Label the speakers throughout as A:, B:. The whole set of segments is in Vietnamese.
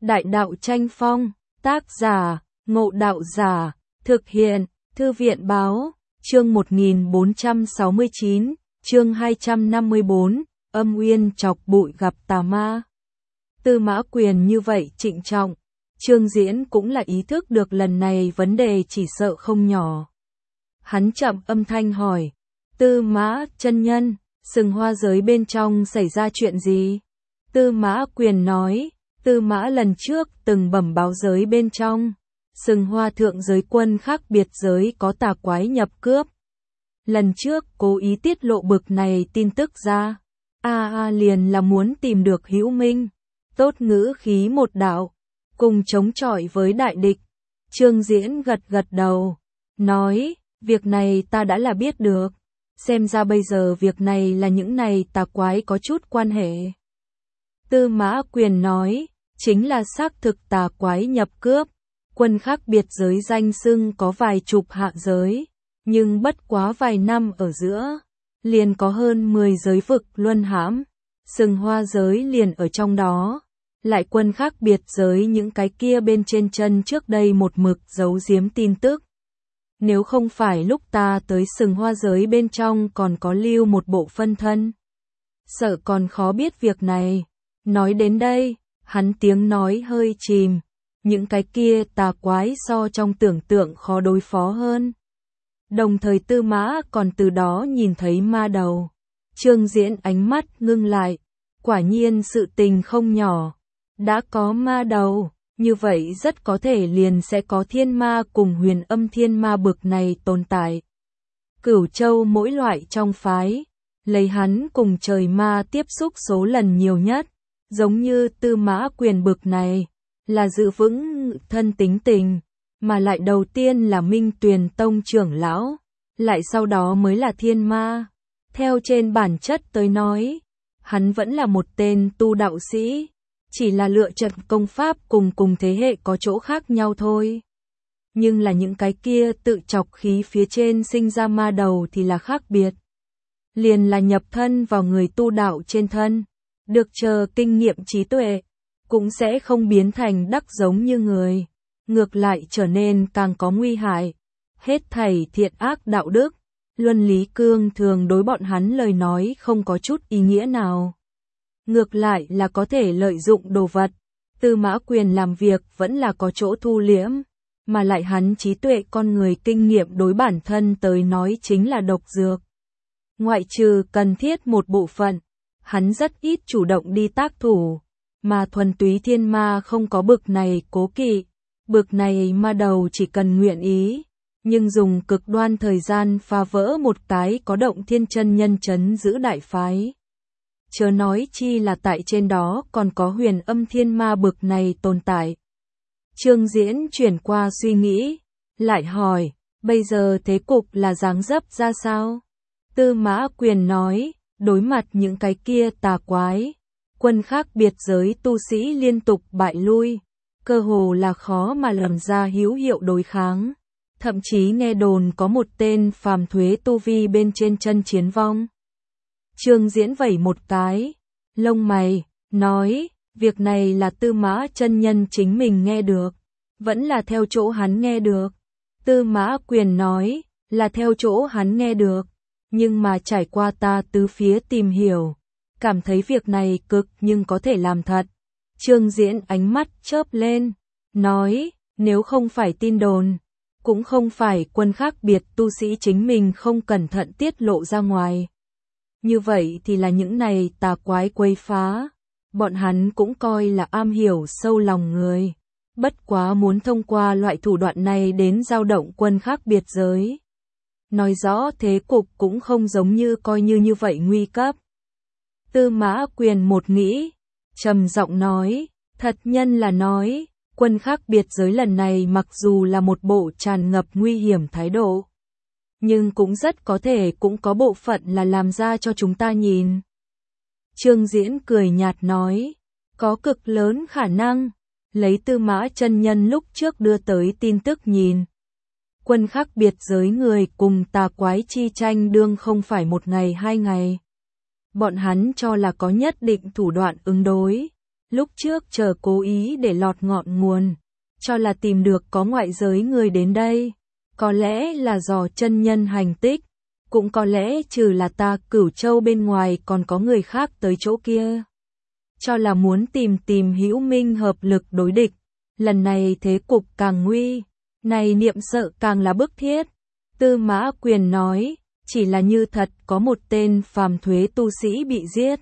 A: Đại đạo tranh phong, tác giả, Ngộ Đạo Giả, thực hiện, Thư viện báo, chương 1469, chương 254, âm uyên chọc bụi gặp tà ma. Tư Mã Quyền như vậy trịnh trọng, Trương Diễn cũng là ý thức được lần này vấn đề chỉ sợ không nhỏ. Hắn chậm âm thanh hỏi, Tư Mã chân nhân, Sừng Hoa giới bên trong xảy ra chuyện gì? Tư Mã Quyền nói, Tư Mã lần trước từng bẩm báo giới bên trong, Sừng Hoa thượng giới quân khác biệt giới có tà quái nhập cướp. Lần trước cố ý tiết lộ bực này tin tức ra, liền là muốn tìm được hữu minh, tốt ngữ khí một đạo, cùng chống chọi với đại địch. Trương Diễn gật gật đầu, nói, việc này ta đã là biết được, xem ra bây giờ việc này là những này tà quái có chút quan hệ. Tư Mã Quyền nói, chính là xác thực tà quái nhập cướp, quân khác biệt giới danh xưng có vài chục hạ giới, nhưng bất quá vài năm ở giữa, liền có hơn 10 giới vực luân hãm, Sừng Hoa giới liền ở trong đó, lại quân khác biệt giới những cái kia bên trên chân trước đây một mực giấu giếm tin tức. Nếu không phải lúc ta tới Sừng Hoa giới bên trong còn có lưu một bộ phân thân, sợ còn khó biết việc này. Nói đến đây, hắn tiếng nói hơi chìm, những cái kia tà quái so trong tưởng tượng khó đối phó hơn. Đồng thời Tư Mã còn từ đó nhìn thấy ma đầu. Trương Diễn ánh mắt ngưng lại, quả nhiên sự tình không nhỏ. Đã có ma đầu, như vậy rất có thể liền sẽ có thiên ma cùng huyền âm thiên ma bực này tồn tại. Cửu Châu mỗi loại trong phái, lấy hắn cùng trời ma tiếp xúc số lần nhiều nhất, giống như Tư Mã Quyền bực này, là giữ vững thân tính tình, mà lại đầu tiên là Minh Tuyền Tông trưởng lão, lại sau đó mới là thiên ma. Theo trên bản chất tới nói, hắn vẫn là một tên tu đạo sĩ, chỉ là lựa chọn công pháp cùng thế hệ có chỗ khác nhau thôi. Nhưng là những cái kia tự chọc khí phía trên sinh ra ma đầu thì là khác biệt. Liền là nhập thân vào người tu đạo trên thân, được chờ kinh nghiệm trí tuệ, cũng sẽ không biến thành đắc giống như người, ngược lại trở nên càng có nguy hại. Hết thảy thiện ác đạo đức, luân lý cương thường đối bọn hắn lời nói không có chút ý nghĩa nào. Ngược lại là có thể lợi dụng đồ vật. Tư Mã Quyền làm việc vẫn là có chỗ thu liễm, mà lại hắn trí tuệ con người kinh nghiệm đối bản thân tới nói chính là độc dược. Ngoại trừ cần thiết một bộ phận, hắn rất ít chủ động đi tác thủ, mà thuần túy thiên ma không có bực này cố kỵ, bực này ma đầu chỉ cần nguyện ý, nhưng dùng cực đoan thời gian phá vỡ một cái có động thiên chân nhân trấn giữ đại phái. Chớ nói chi là tại trên đó còn có huyền âm thiên ma bực này tồn tại. Trương Diễn chuyển qua suy nghĩ, lại hỏi, bây giờ thế cục là dáng dấp ra sao? Tư Mã Quyền nói, đối mặt những cái kia tà quái, quân khác biệt giới tu sĩ liên tục bại lui, cơ hồ là khó mà làm ra hữu hiệu đối kháng. Thậm chí nghe đồn có một tên phàm thuế tu vi bên trên chân chiến vong. Trương Diễn vẩy một cái, lông mày, nói, việc này là Tư Mã chân nhân chính mình nghe được, vẫn là theo chỗ hắn nghe được. Tư Mã Quyền nói, là theo chỗ hắn nghe được, nhưng mà trải qua ta tứ phía tìm hiểu, cảm thấy việc này cực nhưng có thể làm thật. Trương Diễn ánh mắt chớp lên, nói, nếu không phải tin đồn, cũng không phải quân khác biệt tu sĩ chính mình không cẩn thận tiết lộ ra ngoài. Như vậy thì là những này tà quái quấy phá, bọn hắn cũng coi là am hiểu sâu lòng người, bất quá muốn thông qua loại thủ đoạn này đến dao động quân khác biệt giới. Nói rõ thế cục cũng không giống như coi như vậy nguy cấp. Tư Mã Quyền một nghĩ, trầm giọng nói, thật nhân là nói, quân khác biệt giới lần này mặc dù là một bộ tràn ngập nguy hiểm thái độ, nhưng cũng rất có thể cũng có bộ phận là làm ra cho chúng ta nhìn. Trương Diễn cười nhạt nói, có cực lớn khả năng, lấy Tư Mã chân nhân lúc trước đưa tới tin tức nhìn. Quân khác biệt giới người cùng tà quái chi tranh đương không phải một ngày hai ngày. Bọn hắn cho là có nhất định thủ đoạn ứng đối, lúc trước chờ cố ý để lọt ngọn nguồn, cho là tìm được có ngoại giới người đến đây, có lẽ là dò chân nhân hành tích, cũng có lẽ trừ là ta Cửu Châu bên ngoài còn có người khác tới chỗ kia. Cho là muốn tìm hữu minh hợp lực đối địch, lần này thế cục càng nguy, này niệm sợ càng là bức thiết. Tư Mã Quyền nói, chỉ là như thật có một tên phàm thuế tu sĩ bị giết,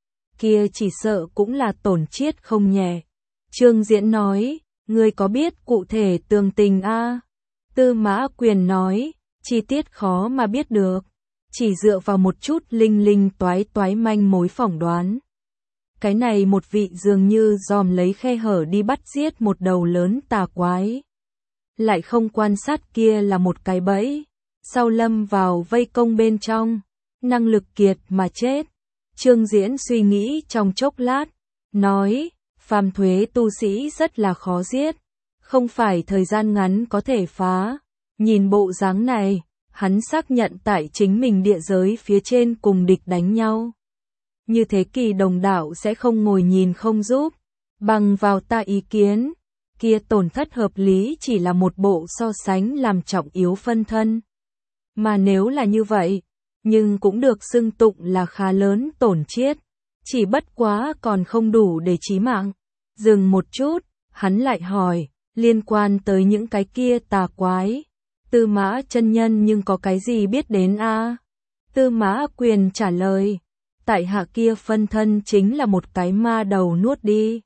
A: kia chỉ sợ cũng là tổn chiết không nhẹ. Trương Diễn nói, ngươi có biết cụ thể tường tình a? Tư Mã Quyền nói, chi tiết khó mà biết được, chỉ dựa vào một chút linh toái manh mối phỏng đoán. Cái này một vị dường như dòm lấy khe hở đi bắt giết một đầu lớn tà quái. Lại không quan sát kia là một cái bẫy, sau lâm vào vây công bên trong, năng lực kiệt mà chết. Trương Diễn suy nghĩ trong chốc lát, nói, phàm thuế tu sĩ rất là khó giết, không phải thời gian ngắn có thể phá. Nhìn bộ dáng này, hắn xác nhận tại chính mình địa giới phía trên cùng địch đánh nhau. Như thế Kỳ đồng đạo sẽ không ngồi nhìn không giúp, bằng vào ta ý kiến, kia tổn thất hợp lý chỉ là một bộ so sánh làm trọng yếu phân thân. Mà nếu là như vậy, nhưng cũng được xưng tụng là khá lớn tổn chiết, chỉ bất quá còn không đủ để chí mạng. Dừng một chút, hắn lại hỏi, liên quan tới những cái kia tà quái, Tư Mã chân nhân nhưng có cái gì biết đến a? Tư Mã Quyền trả lời, tại hạ kia phân thân chính là một cái ma đầu nuốt đi.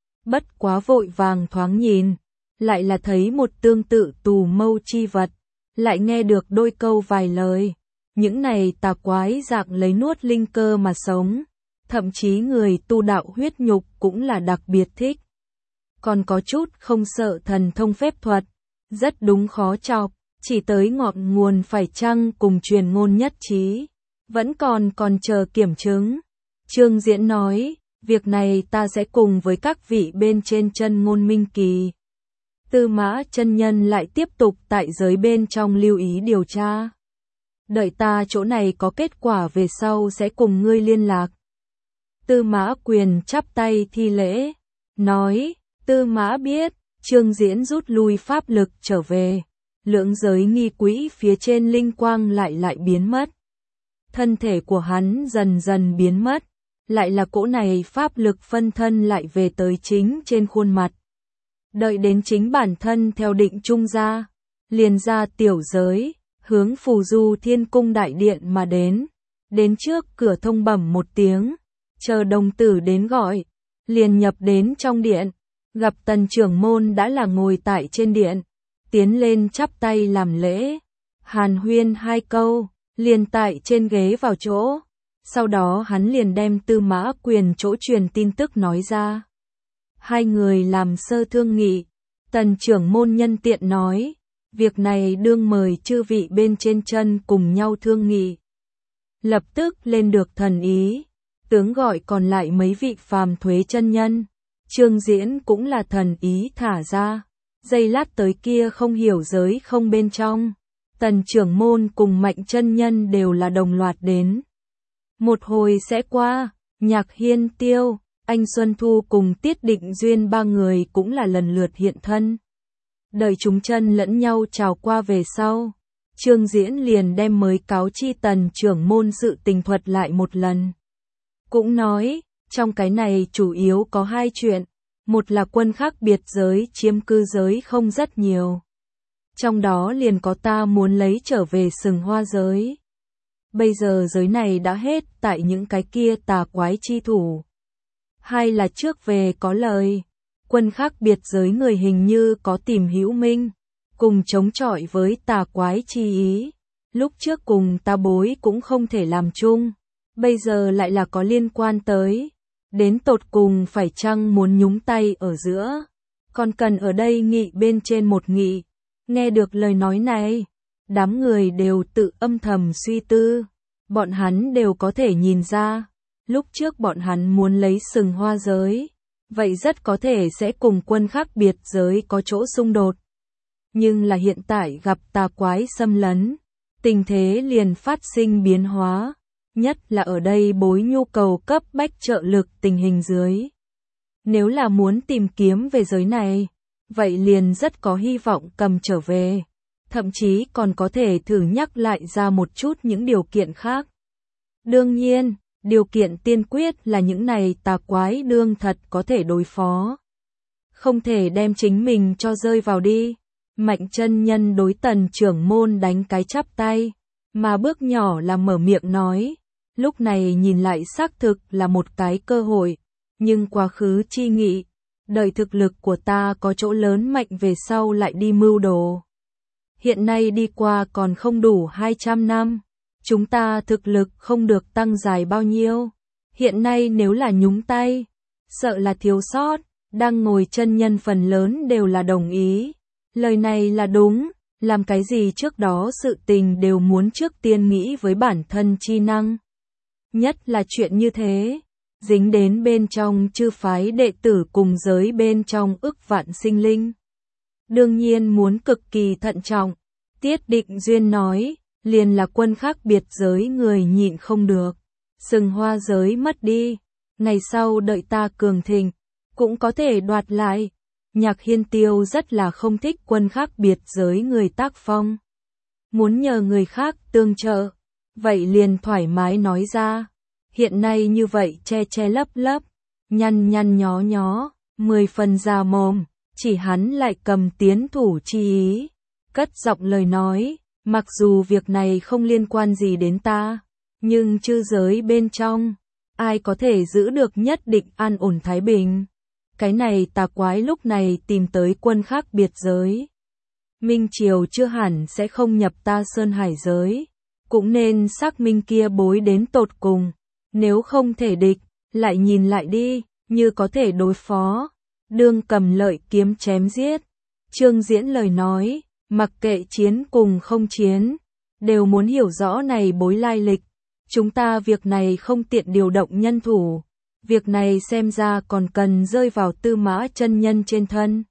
A: Bất quá vội vàng thoáng nhìn, lại là thấy một tương tự tù mâu chi vật, lại nghe được đôi câu vài lời. Những này tà quái dạng lấy nuốt linh cơ mà sống, thậm chí người tu đạo huyết nhục cũng là đặc biệt thích. Còn có chút không sợ thần thông phép thuật, rất đúng khó chọc, chỉ tới ngọn nguồn phải chăng cùng truyền ngôn nhất trí, vẫn còn chờ kiểm chứng. Trương Diễn nói, việc này ta sẽ cùng với các vị bên trên chân ngôn minh kỳ. Tư Mã chân nhân lại tiếp tục tại giới bên trong lưu ý điều tra. Đợi ta chỗ này có kết quả về sau sẽ cùng ngươi liên lạc. Tư Mã Quyền chắp tay thi lễ, nói, Tư Mã biết. Trương Diễn rút lui pháp lực trở về, lưỡng giới nghi quỹ phía trên linh quang lại biến mất. Thân thể của hắn dần dần biến mất, lại là cỗ này pháp lực phân thân lại về tới chính trên khuôn mặt. Đợi đến chính bản thân theo định trung ra, liền ra tiểu giới, hướng Phù Du Thiên Cung đại điện mà đến trước cửa thông bẩm một tiếng, chờ đồng tử đến gọi, liền nhập đến trong điện, gặp Tần trưởng môn đã là ngồi tại trên điện, tiến lên chắp tay làm lễ, hàn huyên hai câu, liền tại trên ghế vào chỗ. Sau đó hắn liền đem Tư Mã Quyền chỗ truyền tin tức nói ra. Hai người làm sơ thương nghị, Tần trưởng môn nhân tiện nói, việc này đương mời chư vị bên trên chân cùng nhau thương nghị. Lập tức lên được thần ý, tướng gọi còn lại mấy vị phàm thuế chân nhân. Trương Diễn cũng là thần ý thả ra, giây lát tới kia không hiểu giới không bên trong. Tần trưởng môn cùng Mạnh chân nhân đều là đồng loạt đến. Một hồi sẽ qua, Nhạc Hiên Tiêu, Anh Xuân Thu cùng Tiết Định Duyên ba người cũng là lần lượt hiện thân. Đợi chúng chân lẫn nhau chào qua về sau, Trương Diễn liền đem mới cáo chi Tần trưởng môn sự tình thuật lại một lần. Cũng nói, trong cái này chủ yếu có hai chuyện, một là quân khác biệt giới chiếm cư giới không rất nhiều. Trong đó liền có ta muốn lấy trở về Sừng Hoa giới. Bây giờ giới này đã hết tại những cái kia tà quái chi thủ. Hai là trước về có lời, quân khác biệt giới người hình như có tìm hữu minh, cùng chống chọi với tà quái chi ý. Lúc trước cùng ta bối cũng không thể làm chung, bây giờ lại là có liên quan tới. Đến tột cùng phải chăng muốn nhúng tay ở giữa, còn cần ở đây nghị bên trên một nghị. Nghe được lời nói này, đám người đều tự âm thầm suy tư. Bọn hắn đều có thể nhìn ra, lúc trước bọn hắn muốn lấy Sừng Hoa giới, vậy rất có thể sẽ cùng quân khác biệt giới có chỗ xung đột. Nhưng là hiện tại gặp tà quái xâm lấn, tình thế liền phát sinh biến hóa, nhất là ở đây bối nhu cầu cấp bách trợ lực tình hình dưới. Nếu là muốn tìm kiếm về giới này, vậy liền rất có hy vọng cầm trở về. Thậm chí còn có thể thử nhắc lại ra một chút những điều kiện khác. Đương nhiên, điều kiện tiên quyết là những này tà quái đương thật có thể đối phó. Không thể đem chính mình cho rơi vào đi. Mạnh chân nhân đối Tần trưởng môn đánh cái chắp tay, mà bước nhỏ là mở miệng nói. Lúc này nhìn lại xác thực là một cái cơ hội, nhưng quá khứ chi nghị, đợi thực lực của ta có chỗ lớn mạnh về sau lại đi mưu đồ. Hiện nay đi qua còn không đủ 200 năm, chúng ta thực lực không được tăng dài bao nhiêu. Hiện nay nếu là nhúng tay, sợ là thiếu sót, đang ngồi chân nhân phần lớn đều là đồng ý. Lời này là đúng, làm cái gì trước đó sự tình đều muốn trước tiên nghĩ với bản thân chi năng. Nhất là chuyện như thế, dính đến bên trong chư phái đệ tử cùng giới bên trong ức vạn sinh linh. Đương nhiên muốn cực kỳ thận trọng. Tiết Định Duyên nói, liền là quân khác biệt giới người nhịn không được. Sừng hoa giới mất đi, ngày sau đợi ta cường thịnh, cũng có thể đoạt lại. Nhạc Hiên Tiêu rất là không thích quân khác biệt giới người tác phong. Muốn nhờ người khác tương trợ, vậy liền thoải mái nói ra. Hiện nay như vậy che che lấp lấp, nhăn nhăn nhó nhó, 10 phần già mồm, chỉ hắn lại cầm tiến thủ chi ý. Cất giọng lời nói, mặc dù việc này không liên quan gì đến ta, nhưng chư giới bên trong, ai có thể giữ được nhất định an ổn thái bình. Cái này tà quái lúc này tìm tới quân khác biệt giới. Minh Triều chưa hẳn sẽ không nhập ta Sơn Hải giới, cũng nên xác minh kia bối đến tột cùng. Nếu không thể địch, lại nhìn lại đi, như có thể đối phó. Đương cầm lợi kiếm chém giết. Trương Diễn lời nói, mặc kệ chiến cùng không chiến, đều muốn hiểu rõ này bối lai lịch. Chúng ta việc này không tiện điều động nhân thủ. Việc này xem ra còn cần rơi vào Tư Mã chân nhân trên thân.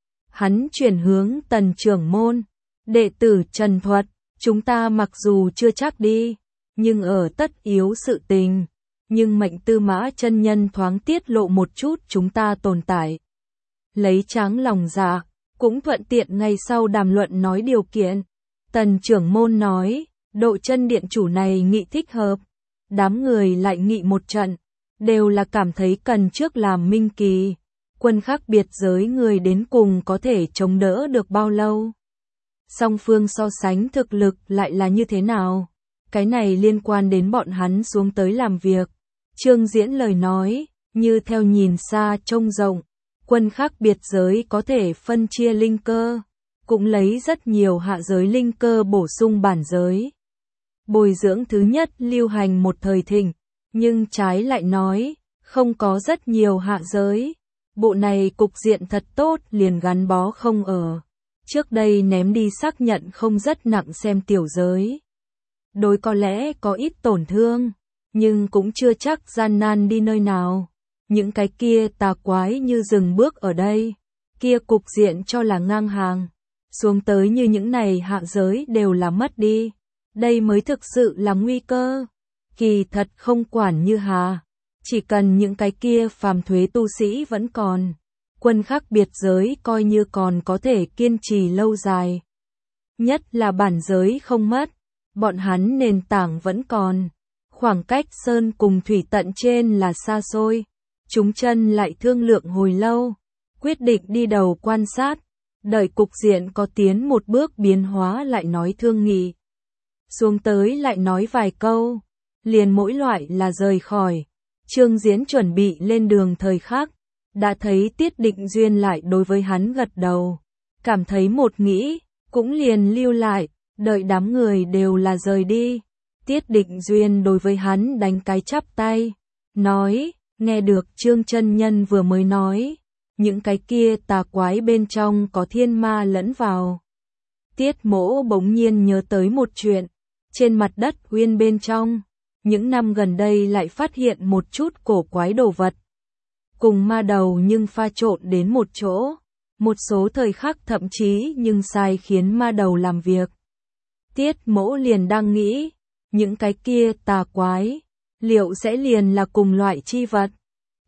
A: Hắn chuyển hướng Tần trưởng môn, đệ tử Trần Thuật, chúng ta mặc dù chưa chắc đi, nhưng ở tất yếu sự tình, nhưng mệnh Tư Mã chân nhân thoáng tiết lộ một chút chúng ta tồn tại. Lấy tráng lòng dạ, cũng thuận tiện ngày sau đàm luận nói điều kiện. Tần trưởng môn nói, Độ Chân điện chủ này nghị thích hợp, đám người lại nghị một trận. Đều là cảm thấy cần trước làm minh kỳ, quân khác biệt giới người đến cùng có thể chống đỡ được bao lâu. Song phương so sánh thực lực lại là như thế nào, cái này liên quan đến bọn hắn xuống tới làm việc. Trương Diễn lời nói, như theo nhìn xa trông rộng, quân khác biệt giới có thể phân chia linh cơ, cũng lấy rất nhiều hạ giới linh cơ bổ sung bản giới. Bồi dưỡng thứ nhất lưu hành một thời thịnh. Nhưng trái lại nói, không có rất nhiều hạ giới. Bộ này cục diện thật tốt liền gắn bó không ở. Trước đây ném đi xác nhận không rất nặng xem tiểu giới. Đối có lẽ có ít tổn thương, nhưng cũng chưa chắc gian nan đi nơi nào. Những cái kia tà quái như dừng bước ở đây. Kia cục diện cho là ngang hàng. Xuống tới như những này hạ giới đều là mất đi. Đây mới thực sự là nguy cơ. Kỳ thật không quản như hà, chỉ cần những cái kia phàm thuế tu sĩ vẫn còn, quân khác biệt giới coi như còn có thể kiên trì lâu dài. Nhất là bản giới không mất, bọn hắn nền tảng vẫn còn, khoảng cách sơn cùng thủy tận trên là xa xôi. Chúng chân lại thương lượng hồi lâu, quyết định đi đầu quan sát, đợi cục diện có tiến một bước biến hóa lại nói thương nghị. Xuống tới lại nói vài câu. Liền mỗi loại là rời khỏi. Trương Diễn chuẩn bị lên đường thời khắc, đã thấy Tiết Định Duyên lại đối với hắn gật đầu, cảm thấy một nghĩ, cũng liền lưu lại, đợi đám người đều là rời đi. Tiết Định Duyên đối với hắn đánh cái chắp tay, nói, nghe được Trương chân nhân vừa mới nói, những cái kia tà quái bên trong có thiên ma lẫn vào. Tiết Mỗ bỗng nhiên nhớ tới một chuyện, trên mặt đất Uyên bên trong. Những năm gần đây lại phát hiện một chút cổ quái đồ vật. Cùng ma đầu nhưng pha trộn đến một chỗ. Một số thời khắc thậm chí nhưng sai khiến ma đầu làm việc. Tiết Mỗ liền đang nghĩ, những cái kia tà quái, liệu sẽ liền là cùng loại chi vật.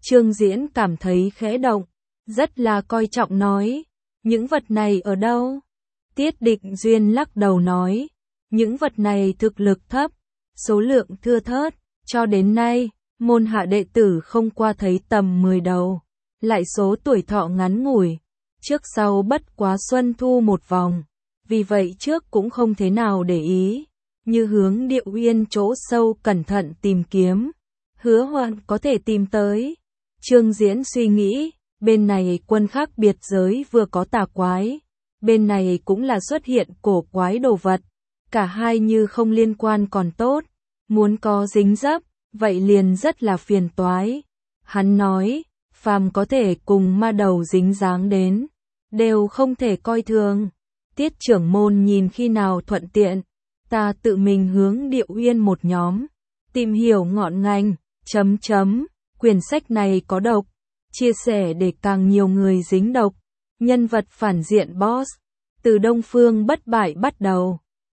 A: Trương Diễn cảm thấy khẽ động, rất là coi trọng nói, những vật này ở đâu? Tiết Định Duyên lắc đầu nói, những vật này thực lực thấp, số lượng thưa thớt, cho đến nay, môn hạ đệ tử không qua thấy tầm 10 đầu, lại số tuổi thọ ngắn ngủi, trước sau bất quá xuân thu một vòng, vì vậy trước cũng không thế nào để ý, như hướng Địa Uyên chỗ sâu cẩn thận tìm kiếm, hứa Hoạn có thể tìm tới. Trương Diễn suy nghĩ, bên này quân khác biệt giới vừa có tà quái, bên này cũng là xuất hiện cổ quái đồ vật, cả hai như không liên quan còn tốt, muốn có dính dấp, vậy liền rất là phiền toái. Hắn nói, phàm có thể cùng ma đầu dính dáng đến, đều không thể coi thường. Tiết trưởng môn nhìn khi nào thuận tiện, ta tự mình hướng Địa Uyên một nhóm, tìm hiểu ngọn ngành, quyển sách này có độc, chia sẻ để càng nhiều người dính độc, nhân vật phản diện boss, từ Đông Phương bất bại bắt đầu.